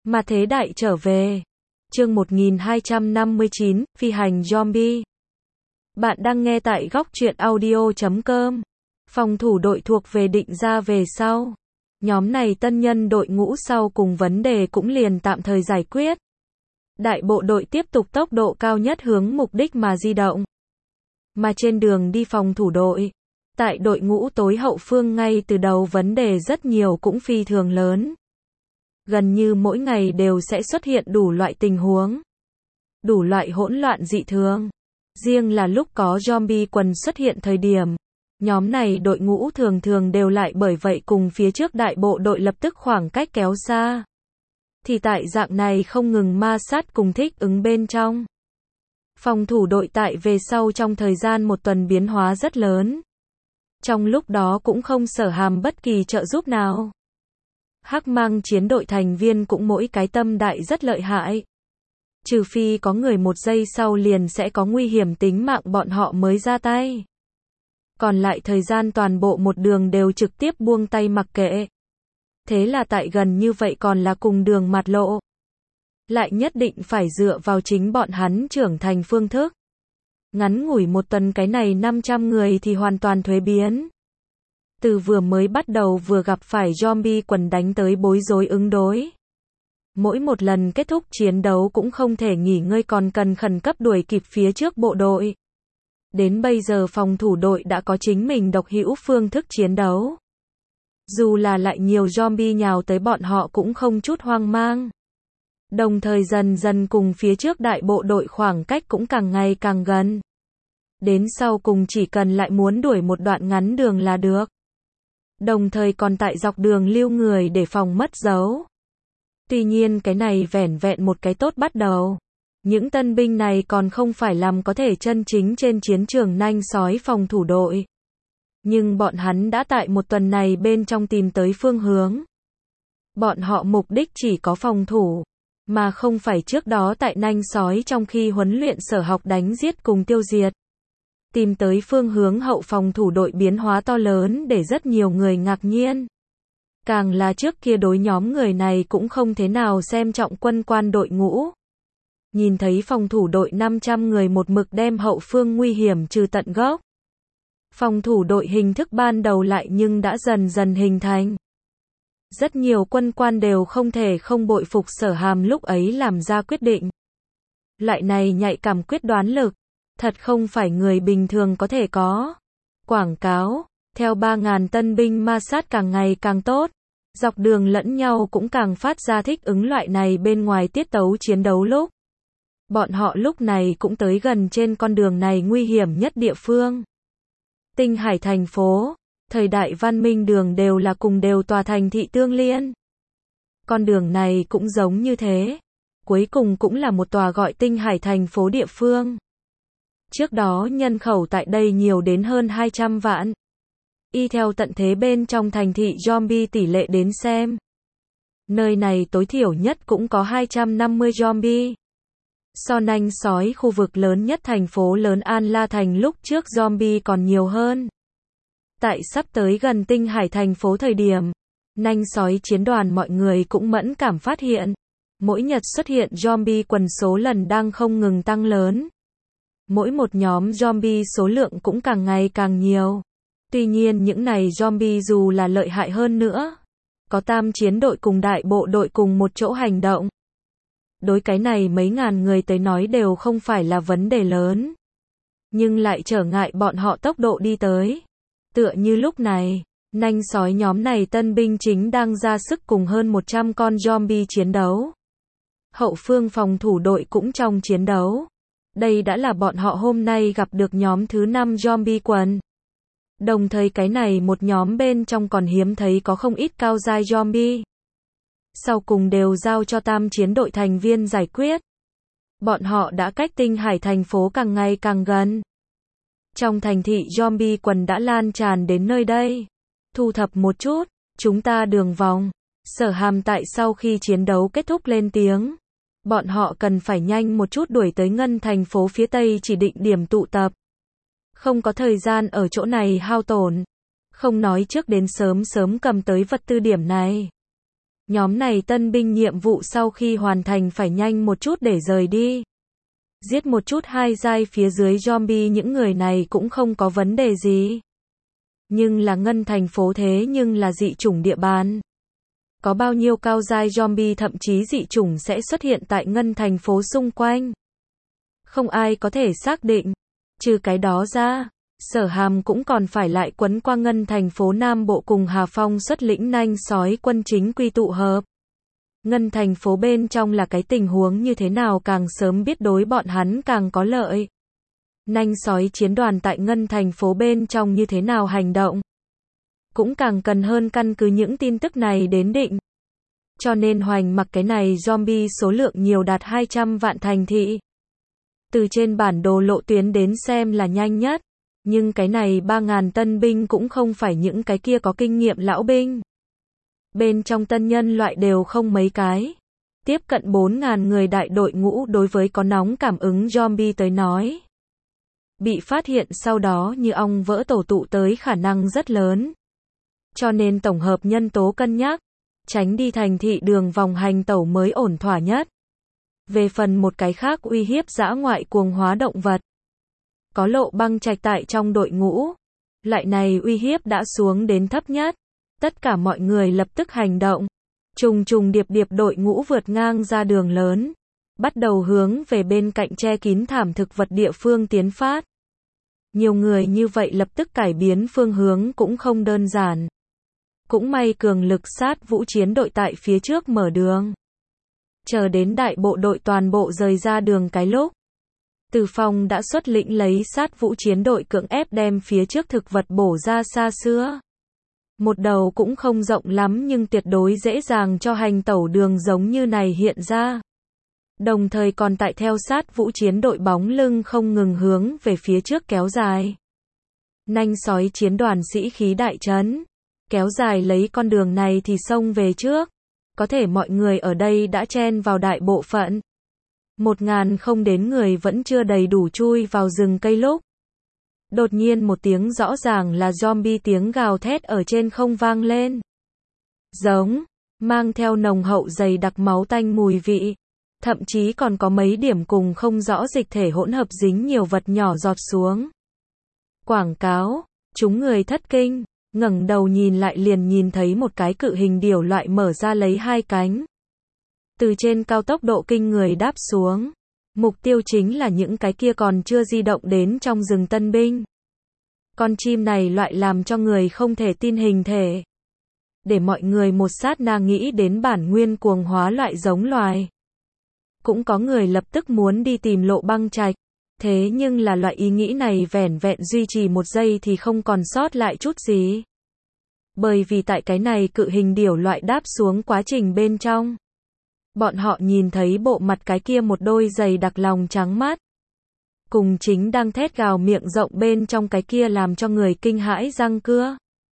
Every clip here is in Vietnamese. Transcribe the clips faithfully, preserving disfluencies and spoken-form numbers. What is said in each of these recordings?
Mà thế đại trở về. Chương một nghìn hai trăm năm mươi chín, Phi hành zombie. Bạn đang nghe tại góc truyện audio chấm com. Phòng thủ đội thuộc về định ra về sau. Nhóm này tân nhân đội ngũ sau cùng vấn đề cũng liền tạm thời giải quyết. Đại bộ đội tiếp tục tốc độ cao nhất hướng mục đích mà di động. Mà trên đường đi phòng thủ đội, tại đội ngũ tối hậu phương ngay từ đầu vấn đề rất nhiều cũng phi thường lớn. Gần như mỗi ngày đều sẽ xuất hiện đủ loại tình huống, đủ loại hỗn loạn dị thường. Riêng là lúc có zombie quần xuất hiện thời điểm, nhóm này đội ngũ thường thường đều lại bởi vậy cùng phía trước đại bộ đội lập tức khoảng cách kéo xa. Thì tại dạng này không ngừng ma sát cùng thích ứng bên trong. Phòng thủ đội tại về sau trong thời gian một tuần biến hóa rất lớn. Trong lúc đó cũng không sở hàm bất kỳ trợ giúp nào. Hắc mang chiến đội thành viên cũng mỗi cái tâm đại rất lợi hại. Trừ phi có người một giây sau liền sẽ có nguy hiểm tính mạng bọn họ mới ra tay. Còn lại thời gian toàn bộ một đường đều trực tiếp buông tay mặc kệ. Thế là tại gần như vậy còn là cùng đường mặt lộ. Lại nhất định phải dựa vào chính bọn hắn trưởng thành phương thức. Ngắn ngủi một tuần cái này năm trăm người thì hoàn toàn thuế biến. Từ vừa mới bắt đầu vừa gặp phải zombie quần đánh tới bối rối ứng đối. Mỗi một lần kết thúc chiến đấu cũng không thể nghỉ ngơi còn cần khẩn cấp đuổi kịp phía trước bộ đội. Đến bây giờ phòng thủ đội đã có chính mình độc hữu phương thức chiến đấu. Dù là lại nhiều zombie nhào tới bọn họ cũng không chút hoang mang. Đồng thời dần dần cùng phía trước đại bộ đội khoảng cách cũng càng ngày càng gần. Đến sau cùng chỉ cần lại muốn đuổi một đoạn ngắn đường là được. Đồng thời còn tại dọc đường lưu người để phòng mất dấu. Tuy nhiên cái này vẻn vẹn một cái tốt bắt đầu. Những tân binh này còn không phải làm có thể chân chính trên chiến trường nanh sói phòng thủ đội. Nhưng bọn hắn đã tại một tuần này bên trong tìm tới phương hướng. Bọn họ mục đích chỉ có phòng thủ, mà không phải trước đó tại nanh sói trong khi huấn luyện sở học đánh giết cùng tiêu diệt. Tìm tới phương hướng hậu phòng thủ đội biến hóa to lớn để rất nhiều người ngạc nhiên. Càng là trước kia đối nhóm người này cũng không thế nào xem trọng quân quan đội ngũ. Nhìn thấy phòng thủ đội năm trăm người một mực đem hậu phương nguy hiểm trừ tận gốc. Phòng thủ đội hình thức ban đầu lại nhưng đã dần dần hình thành. Rất nhiều quân quan đều không thể không bội phục Sở Hàm lúc ấy làm ra quyết định. Loại này nhạy cảm quyết đoán lực, thật không phải người bình thường có thể có. Quảng cáo, theo ba nghìn tân binh ma sát càng ngày càng tốt, dọc đường lẫn nhau cũng càng phát ra thích ứng loại này bên ngoài tiết tấu chiến đấu lúc. Bọn họ lúc này cũng tới gần trên con đường này nguy hiểm nhất địa phương. Tinh Hải thành phố, thời đại văn minh đường đều là cùng đều tòa thành thị tương liên. Con đường này cũng giống như thế. Cuối cùng cũng là một tòa gọi Tinh Hải thành phố địa phương. Trước đó nhân khẩu tại đây nhiều đến hơn hai trăm vạn. Y theo tận thế bên trong thành thị zombie tỷ lệ đến xem. Nơi này tối thiểu nhất cũng có hai trăm năm mươi zombie. So nanh sói khu vực lớn nhất thành phố lớn An La Thành lúc trước zombie còn nhiều hơn. Tại sắp tới gần Tinh Hải thành phố thời điểm, nanh sói chiến đoàn mọi người cũng mẫn cảm phát hiện. Mỗi nhật xuất hiện zombie quần số lần đang không ngừng tăng lớn. Mỗi một nhóm zombie số lượng cũng càng ngày càng nhiều. Tuy nhiên những này zombie dù là lợi hại hơn nữa, có tam chiến đội cùng đại bộ đội cùng một chỗ hành động. Đối cái này mấy ngàn người tới nói đều không phải là vấn đề lớn. Nhưng lại trở ngại bọn họ tốc độ đi tới. Tựa như lúc này, nanh sói nhóm này tân binh chính đang ra sức cùng hơn một trăm con zombie chiến đấu. Hậu phương phòng thủ đội cũng trong chiến đấu. Đây đã là bọn họ hôm nay gặp được nhóm thứ năm zombie quần. Đồng thời cái này một nhóm bên trong còn hiếm thấy có không ít cao giai zombie. Sau cùng đều giao cho tam chiến đội thành viên giải quyết. Bọn họ đã cách Tinh Hải thành phố càng ngày càng gần. Trong thành thị zombie quần đã lan tràn đến nơi đây. Thu thập một chút, chúng ta đường vòng. Sở Hàm tại sau khi chiến đấu kết thúc lên tiếng. Bọn họ cần phải nhanh một chút đuổi tới ngân thành phố phía Tây chỉ định điểm tụ tập. Không có thời gian ở chỗ này hao tổn. Không nói trước đến sớm sớm cầm tới vật tư điểm này. Nhóm này tân binh nhiệm vụ sau khi hoàn thành phải nhanh một chút để rời đi. Giết một chút hai giai phía dưới zombie những người này cũng không có vấn đề gì. Nhưng là ngân thành phố thế nhưng là dị chủng địa bàn. Có bao nhiêu cao giai zombie thậm chí dị chủng sẽ xuất hiện tại ngân thành phố xung quanh. Không ai có thể xác định. Trừ cái đó ra, Sở Hàm cũng còn phải lại quấn qua ngân thành phố Nam Bộ cùng Hà Phong xuất lĩnh nanh sói quân chính quy tụ hợp. Ngân thành phố bên trong là cái tình huống như thế nào càng sớm biết đối bọn hắn càng có lợi. Nanh sói chiến đoàn tại ngân thành phố bên trong như thế nào hành động. Cũng càng cần hơn căn cứ những tin tức này đến định. Cho nên hoành mặc cái này zombie số lượng nhiều đạt hai trăm vạn thành thị. Từ trên bản đồ lộ tuyến đến xem là nhanh nhất. Nhưng cái này ba ngàn tân binh cũng không phải những cái kia có kinh nghiệm lão binh. Bên trong tân nhân loại đều không mấy cái. Tiếp cận bốn ngàn người đại đội ngũ đối với có nóng cảm ứng zombie tới nói. Bị phát hiện sau đó như ong vỡ tổ tụ tới khả năng rất lớn. Cho nên tổng hợp nhân tố cân nhắc. Tránh đi thành thị đường vòng hành tẩu mới ổn thỏa nhất. Về phần một cái khác uy hiếp dã ngoại cuồng hóa động vật. Có Lộ Băng Trạch tại trong đội ngũ. Loại này uy hiếp đã xuống đến thấp nhất. Tất cả mọi người lập tức hành động. Trùng trùng điệp điệp đội ngũ vượt ngang ra đường lớn. Bắt đầu hướng về bên cạnh che kín thảm thực vật địa phương tiến phát. Nhiều người như vậy lập tức cải biến phương hướng cũng không đơn giản. Cũng may cường lực sát vũ chiến đội tại phía trước mở đường. Chờ đến đại bộ đội toàn bộ rời ra đường cái lúc. Từ Phong đã xuất lĩnh lấy sát vũ chiến đội cưỡng ép đem phía trước thực vật bổ ra xa xưa. Một đầu cũng không rộng lắm nhưng tuyệt đối dễ dàng cho hành tẩu đường giống như này hiện ra. Đồng thời còn tại theo sát vũ chiến đội bóng lưng không ngừng hướng về phía trước kéo dài. Nanh sói chiến đoàn sĩ khí đại trấn. Kéo dài lấy con đường này thì xông về trước. Có thể mọi người ở đây đã chen vào đại bộ phận. Một ngàn không đến người vẫn chưa đầy đủ chui vào rừng cây lúc. Đột nhiên một tiếng rõ ràng là zombie tiếng gào thét ở trên không vang lên. Giống, mang theo nồng hậu dày đặc máu tanh mùi vị. Thậm chí còn có mấy điểm cùng không rõ dịch thể hỗn hợp dính nhiều vật nhỏ giọt xuống. Quảng cáo, chúng người thất kinh, ngẩng đầu nhìn lại liền nhìn thấy một cái cự hình điểu loại mở ra lấy hai cánh. Từ trên cao tốc độ kinh người đáp xuống. Mục tiêu chính là những cái kia còn chưa di động đến trong rừng tân binh. Con chim này loại làm cho người không thể tin hình thể. Để mọi người một sát na nghĩ đến bản nguyên cuồng hóa loại giống loài. Cũng có người lập tức muốn đi tìm Lộ Băng Trạch. Thế nhưng là loại ý nghĩ này vẻn vẹn duy trì một giây thì không còn sót lại chút gì. Bởi vì tại cái này cự hình điểu loại đáp xuống quá trình bên trong. Bọn họ nhìn thấy bộ mặt cái kia một đôi giày đặc lòng trắng mắt. Cùng chính đang thét gào miệng rộng bên trong cái kia làm cho người kinh hãi răng cưa.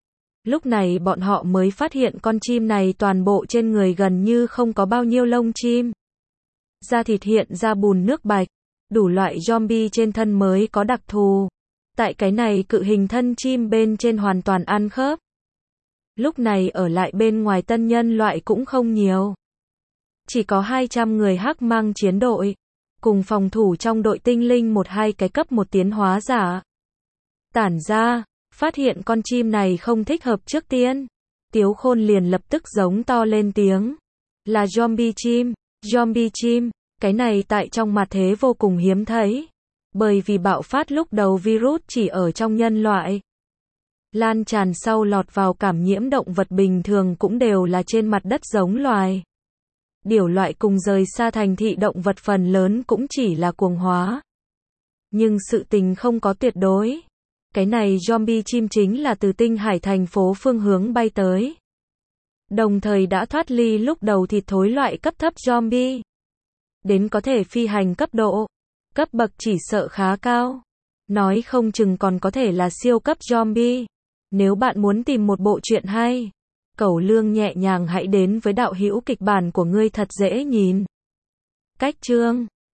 Lúc này bọn họ mới phát hiện con chim này toàn bộ trên người gần như không có bao nhiêu lông chim. Da thịt hiện ra bùn nước bạch. Đủ loại zombie trên thân mới có đặc thù. Tại cái này cự hình thân chim bên trên hoàn toàn ăn khớp. Lúc này ở lại bên ngoài tân nhân loại cũng không nhiều. Chỉ có hai trăm người hắc mang chiến đội. Cùng phòng thủ trong đội tinh linh một hai cái cấp một tiến hóa giả. Tản ra, phát hiện con chim này không thích hợp trước tiên. Tiếu Khôn liền lập tức giống to lên tiếng. Là zombie chim, zombie chim. Cái này tại trong mặt thế vô cùng hiếm thấy. Bởi vì bạo phát lúc đầu virus chỉ ở trong nhân loại. Lan tràn sau lọt vào cảm nhiễm động vật bình thường cũng đều là trên mặt đất giống loài. Điểu loại cùng rời xa thành thị động vật phần lớn cũng chỉ là cuồng hóa. Nhưng sự tình không có tuyệt đối. Cái này zombie chim chính là từ Tinh Hải thành phố phương hướng bay tới. Đồng thời đã thoát ly lúc đầu thịt thối loại cấp thấp zombie. Đến có thể phi hành cấp độ. Cấp bậc chỉ sợ khá cao. Nói không chừng còn có thể là siêu cấp zombie. Nếu bạn muốn tìm một bộ truyện hay, Cẩu Lương nhẹ nhàng hãy đến với đạo hữu kịch bản của ngươi thật dễ nhìn. Cách chương